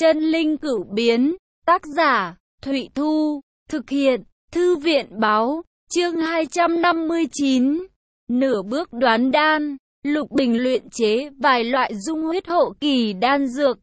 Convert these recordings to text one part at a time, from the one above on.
Chân linh cửu biến, tác giả, Thụy Thu, thực hiện, Thư viện báo, chương 259. Nửa bước đoán đan, Lục Bình luyện chế vài loại dung huyết hậu kỳ đan dược.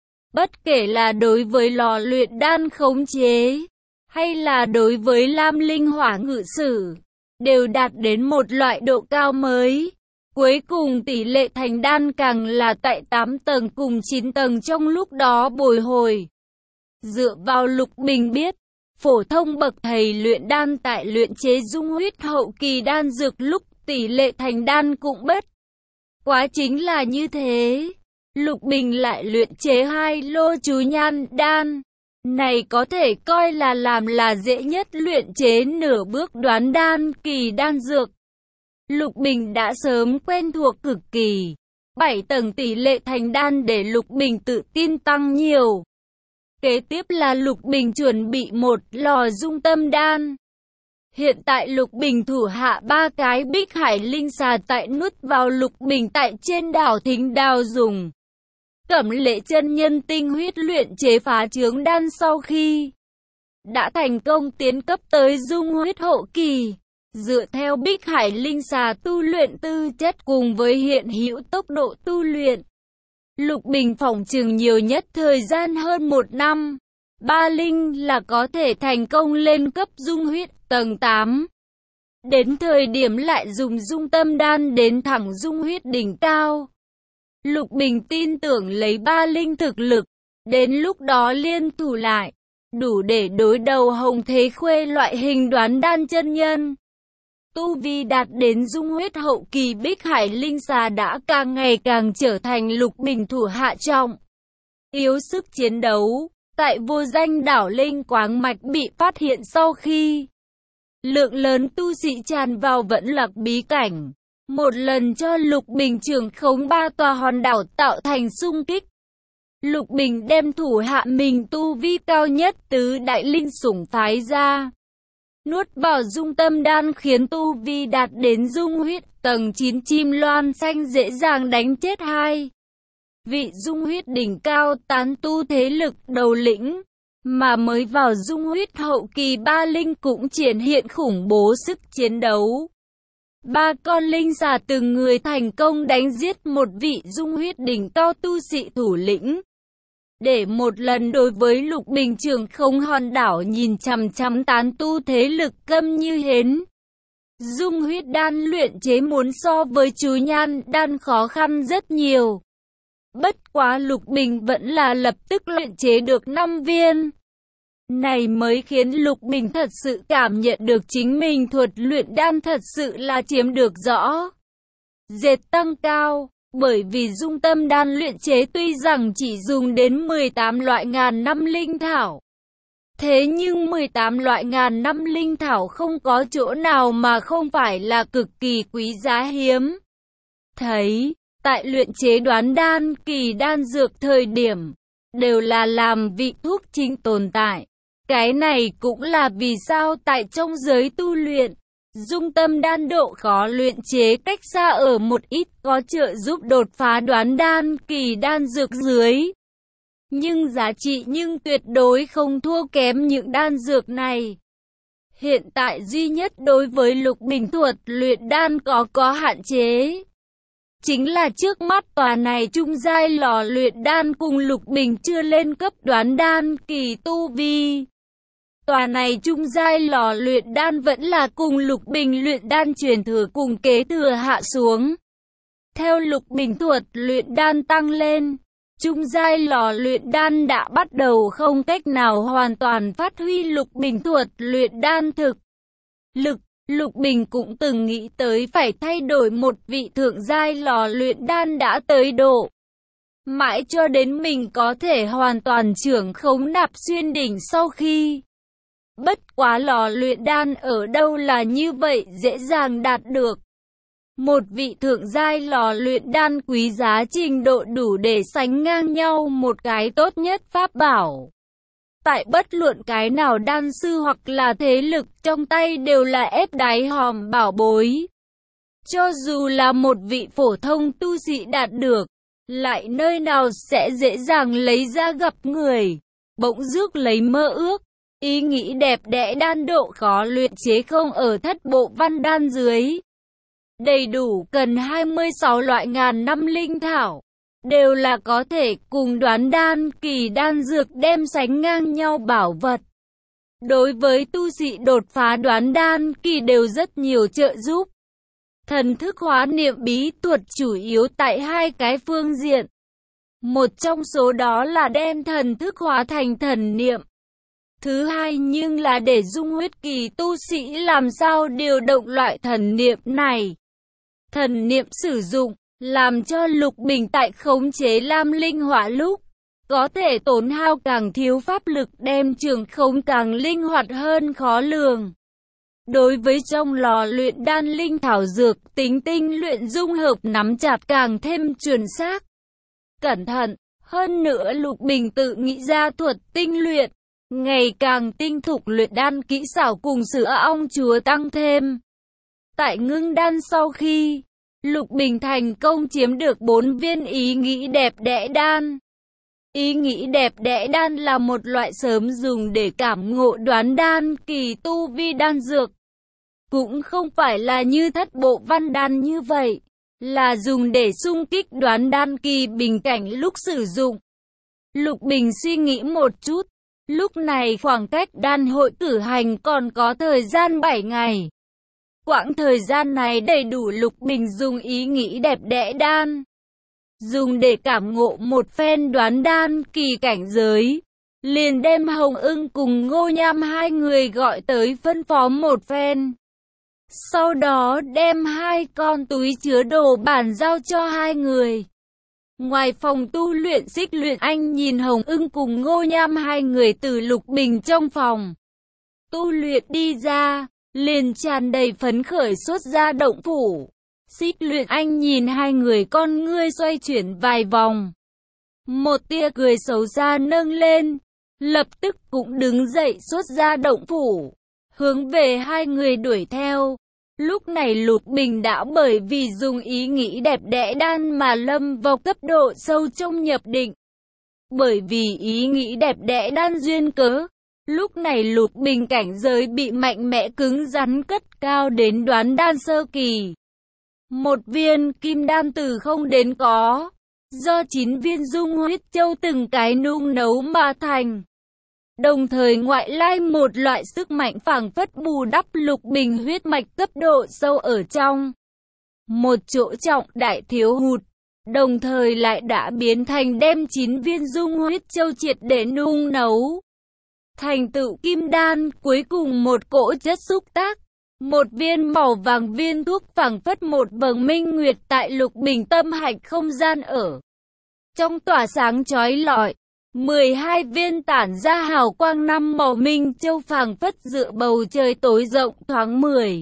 Bất kể là đối với lò luyện đan khống chế, hay là đối với lam linh hỏa ngự sử, đều đạt đến một loại độ cao mới. Cuối cùng tỷ lệ thành đan càng là tại 8 tầng cùng 9 tầng trong lúc đó bồi hồi. Dựa vào Lục Bình biết, phổ thông bậc thầy luyện đan tại luyện chế dung huyết hậu kỳ đan dược lúc tỷ lệ thành đan cũng bất quá chính là như thế. Lục Bình lại luyện chế 2 lô chú nhan đan. Này có thể coi là làm là dễ nhất luyện chế nửa bước đoán đan kỳ đan dược. Lục Bình đã sớm quen thuộc cực kỳ. 7 tầng tỷ lệ thành đan để Lục Bình tự tin tăng nhiều. Kế tiếp là Lục Bình chuẩn bị một lò dung tâm đan. Hiện tại Lục Bình thủ hạ 3 cái bích hải linh xà tại nuốt vào Lục Bình tại trên đảo Thính Đào dùng Cẩm Lệ chân nhân tinh huyết luyện chế phá trướng đan sau khi đã thành công tiến cấp tới dung huyết hậu kỳ. Dựa theo bích hải linh xà tu luyện tư chất cùng với hiện hữu tốc độ tu luyện, Lục Bình phỏng chừng nhiều nhất thời gian hơn 1 năm. 3 linh là có thể thành công lên cấp dung huyết tầng 8. Đến thời điểm lại dùng dung tâm đan đến thẳng dung huyết đỉnh cao. Lục Bình tin tưởng lấy 3 linh thực lực, đến lúc đó liên thủ lại, đủ để đối đầu Hồng Thế Khuê loại hình đoán đan chân nhân. Tu vi đạt đến dung huyết hậu kỳ bích hải linh xà đã càng ngày càng trở thành Lục Bình thủ hạ trọng yếu sức chiến đấu. Tại vô danh đảo Linh Quáng Mạch bị phát hiện sau khi lượng lớn tu sĩ tràn vào Vẫn Lạc bí cảnh, một lần cho Lục Bình trưởng khống 3 tòa hòn đảo tạo thành xung kích. Lục Bình đem thủ hạ mình tu vi cao nhất tứ đại linh sủng phái ra, nuốt vào dung tâm đan khiến tu vi đạt đến dung huyết tầng 9 chim loan xanh dễ dàng đánh chết 2 vị dung huyết đỉnh cao tán tu thế lực đầu lĩnh, mà mới vào dung huyết hậu kỳ 3 linh cũng triển hiện khủng bố sức chiến đấu. 3 con linh xà từng người thành công đánh giết một vị dung huyết đỉnh cao tu sĩ thủ lĩnh. Để một lần đối với Lục Bình trưởng không hòn đảo nhìn chằm chằm tán tu thế lực câm như hến. Dung huyết đan luyện chế muốn so với chú nhan đan khó khăn rất nhiều. Bất quá Lục Bình vẫn là lập tức luyện chế được 5 viên. Này mới khiến Lục Bình thật sự cảm nhận được chính mình thuật luyện đan thật sự là chiếm được rõ dệt tăng cao. Bởi vì dung tâm đan luyện chế tuy rằng chỉ dùng đến 18 loại ngàn năm linh thảo, thế nhưng 18 loại ngàn năm linh thảo không có chỗ nào mà không phải là cực kỳ quý giá hiếm thấy. Tại luyện chế đoán đan kỳ đan dược thời điểm, đều là làm vị thuốc chính tồn tại. Cái này cũng là vì sao tại trong giới tu luyện, dung tâm đan độ khó luyện chế cách xa ở một ít có trợ giúp đột phá đoán đan kỳ đan dược dưới. Nhưng giá trị nhưng tuyệt đối không thua kém những đan dược này. Hiện tại duy nhất đối với Lục Bình thuật luyện đan có hạn chế, chính là trước mắt tòa này trung giai lò luyện đan cùng Lục Bình chưa lên cấp đoán đan kỳ tu vi. Tòa này trung giai lò luyện đan vẫn là cùng Lục Bình luyện đan truyền thừa cùng kế thừa hạ xuống. Theo Lục Bình thuật luyện đan tăng lên, trung giai lò luyện đan đã bắt đầu không cách nào hoàn toàn phát huy Lục Bình thuật luyện đan thực lực. Lục Bình cũng từng nghĩ tới phải thay đổi một vị thượng giai lò luyện đan đã tới độ mãi cho đến mình có thể hoàn toàn trưởng khống Nạp Xuyên đỉnh sau khi. Bất quá lò luyện đan ở đâu là như vậy dễ dàng đạt được. Một vị thượng giai lò luyện đan quý giá trình độ đủ để sánh ngang nhau một cái tốt nhất pháp bảo. Tại bất luận cái nào đan sư hoặc là thế lực trong tay đều là ép đáy hòm bảo bối. Cho dù là một vị phổ thông tu sĩ đạt được, lại nơi nào sẽ dễ dàng lấy ra gặp người. Bỗng rước lấy mơ ước, ý nghĩ đẹp đẽ đan độ khó luyện chế không ở thất bộ văn đan dưới. Đầy đủ cần 26 loại ngàn năm linh thảo, đều là có thể cùng đoán đan kỳ đan dược đem sánh ngang nhau bảo vật. Đối với tu sĩ đột phá đoán đan kỳ đều rất nhiều trợ giúp. Thần thức hóa niệm bí thuật chủ yếu tại hai cái phương diện. Một trong số đó là đem thần thức hóa thành thần niệm. Thứ hai nhưng là để dung huyết kỳ tu sĩ làm sao điều động loại thần niệm này. Thần niệm sử dụng, làm cho Lục Bình tại khống chế lam linh hỏa lúc, có thể tốn hao càng thiếu pháp lực đem trường khống càng linh hoạt hơn khó lường. Đối với trong lò luyện đan linh thảo dược, tính tinh luyện dung hợp nắm chặt càng thêm chuẩn xác. Cẩn thận, hơn nữa Lục Bình tự nghĩ ra thuật tinh luyện, ngày càng tinh thục luyện đan kỹ xảo cùng sữa ong chúa tăng thêm. Tại ngưng đan sau khi, Lục Bình thành công chiếm được 4 viên ý nghĩ đẹp đẽ đan. Ý nghĩ đẹp đẽ đan là một loại sớm dùng để cảm ngộ đoán đan kỳ tu vi đan dược. Cũng không phải là như thất bộ văn đan như vậy, là dùng để xung kích đoán đan kỳ bình cảnh lúc sử dụng. Lục Bình suy nghĩ một chút, lúc này khoảng cách đan hội cử hành còn có thời gian 7 ngày. Quãng thời gian này đầy đủ Lục Bình dùng ý nghĩ đẹp đẽ đan, dùng để cảm ngộ một phen đoán đan kỳ cảnh giới. Liền đem Hồng Ưng cùng Ngô Nham hai người gọi tới phân phó một phen. Sau đó đem 2 con túi chứa đồ bàn giao cho 2 người. Ngoài phòng tu luyện Xích Luyện Anh nhìn Hồng Ưng cùng Ngô Nham 2 người từ Lục Bình trong phòng tu luyện đi ra, liền tràn đầy phấn khởi xuất ra động phủ. Xích Luyện Anh nhìn 2 người con ngươi xoay chuyển vài vòng. Một tia cười xấu xa nâng lên, lập tức cũng đứng dậy xuất ra động phủ, hướng về 2 người đuổi theo. Lúc này Lục Bình đã bởi vì dùng ý nghĩ đẹp đẽ đan mà lâm vào cấp độ sâu trong nhập định. Bởi vì ý nghĩ đẹp đẽ đan duyên cớ, lúc này Lục Bình cảnh giới bị mạnh mẽ cứng rắn cất cao đến đoán đan sơ kỳ. Một viên kim đan từ không đến có, do 9 viên dung huyết châu từng cái nung nấu mà thành. Đồng thời ngoại lai một loại sức mạnh phảng phất bù đắp Lục Bình huyết mạch cấp độ sâu ở trong. Một chỗ trọng đại thiếu hụt, đồng thời lại đã biến thành đem 9 viên dung huyết châu triệt để nung nấu. Thành tựu kim đan, cuối cùng một cỗ chất xúc tác. Một viên màu vàng viên thuốc phảng phất một vầng minh nguyệt tại Lục Bình tâm hạch không gian ở trong tỏa sáng chói lọi. 12 viên tản ra hào quang 5 màu minh châu phảng phất dựa bầu trời tối rộng thoáng 10.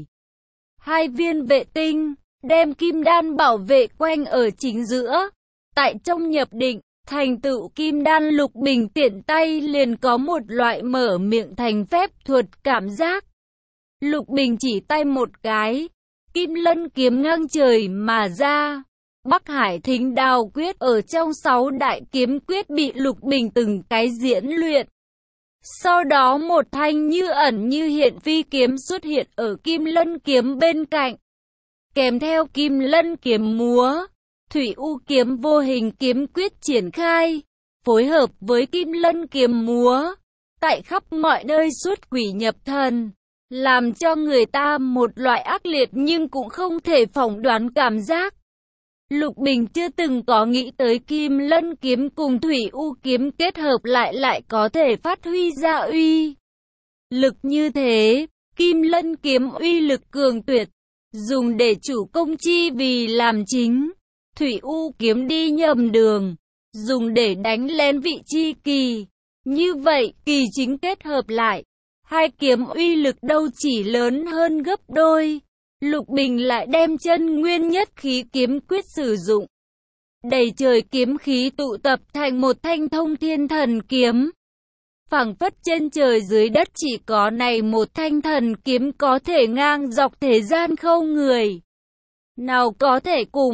2 viên vệ tinh, đem kim đan bảo vệ quanh ở chính giữa. Tại trong nhập định, thành tựu kim đan Lục Bình tiện tay liền có một loại mở miệng thành phép thuật cảm giác. Lục Bình chỉ tay một cái, kim lân kiếm ngang trời mà ra. Bắc Hải Thính Đao Quyết ở trong 6 đại kiếm quyết bị Lục Bình từng cái diễn luyện. Sau đó một thanh như ẩn như hiện phi kiếm xuất hiện ở kim lân kiếm bên cạnh. Kèm theo kim lân kiếm múa, thủy u kiếm vô hình kiếm quyết triển khai, phối hợp với kim lân kiếm múa, tại khắp mọi nơi xuất quỷ nhập thần, làm cho người ta một loại ác liệt nhưng cũng không thể phỏng đoán cảm giác. Lục Bình chưa từng có nghĩ tới kim lân kiếm cùng thủy u kiếm kết hợp lại có thể phát huy ra uy lực như thế. Kim lân kiếm uy lực cường tuyệt, dùng để chủ công chi vì làm chính. Thủy u kiếm đi nhầm đường, dùng để đánh lén vị chi kỳ. Như vậy kỳ chính kết hợp lại, 2 kiếm uy lực đâu chỉ lớn hơn gấp đôi. Lục Bình lại đem chân nguyên nhất khí kiếm quyết sử dụng. Đầy trời kiếm khí tụ tập thành một thanh thông thiên thần kiếm. Phảng phất trên trời dưới đất chỉ có này một thanh thần kiếm có thể ngang dọc thế gian không người nào có thể cùng.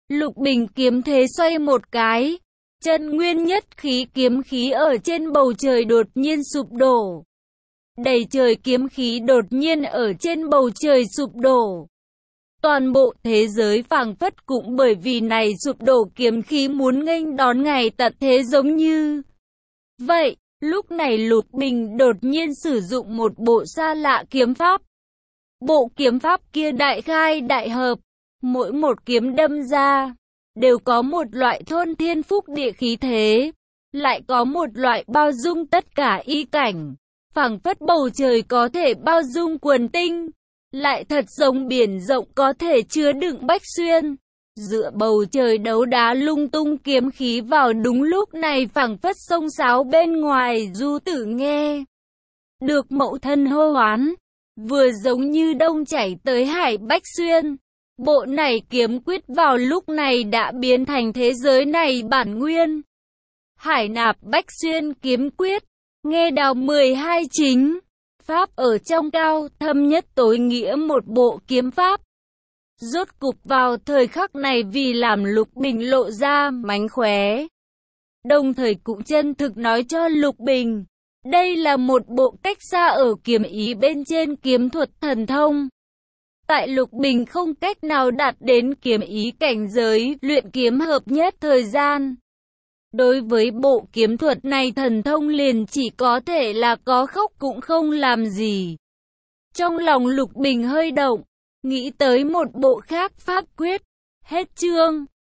Lục Bình kiếm thế xoay một cái, chân nguyên nhất khí kiếm khí ở trên bầu trời đột nhiên sụp đổ. Đầy trời kiếm khí đột nhiên ở trên bầu trời sụp đổ. Toàn bộ thế giới phảng phất cũng bởi vì này sụp đổ kiếm khí muốn nghênh đón ngày tận thế giống như. Vậy, lúc này Lục Bình đột nhiên sử dụng một bộ xa lạ kiếm pháp. Bộ kiếm pháp kia đại khai đại hợp, mỗi một kiếm đâm ra, đều có một loại thôn thiên phúc địa khí thế, lại có một loại bao dung tất cả ý cảnh, phảng phất bầu trời có thể bao dung quần tinh, lại thật giống biển rộng có thể chứa đựng bách xuyên. Dựa bầu trời đấu đá lung tung kiếm khí vào đúng lúc này phảng phất sông sáo bên ngoài Du Tử nghe được mẫu thân hô hoán, vừa giống như đông chảy tới hải bách xuyên. Bộ này kiếm quyết vào lúc này đã biến thành thế giới này bản nguyên. Hải nạp bách xuyên kiếm quyết, nghe đào 12 chính pháp ở trong cao thâm nhất tối nghĩa một bộ kiếm pháp. Rốt cục vào thời khắc này vì làm Lục Bình lộ ra mánh khóe, đồng thời cũng chân thực nói cho Lục Bình, đây là một bộ cách xa ở kiếm ý bên trên kiếm thuật thần thông. Tại Lục Bình không cách nào đạt đến kiếm ý cảnh giới luyện kiếm hợp nhất thời gian. Đối với bộ kiếm thuật này thần thông liền chỉ có thể là có khóc cũng không làm gì. Trong lòng Lục Bình hơi động, nghĩ tới một bộ khác pháp quyết. Hết chương.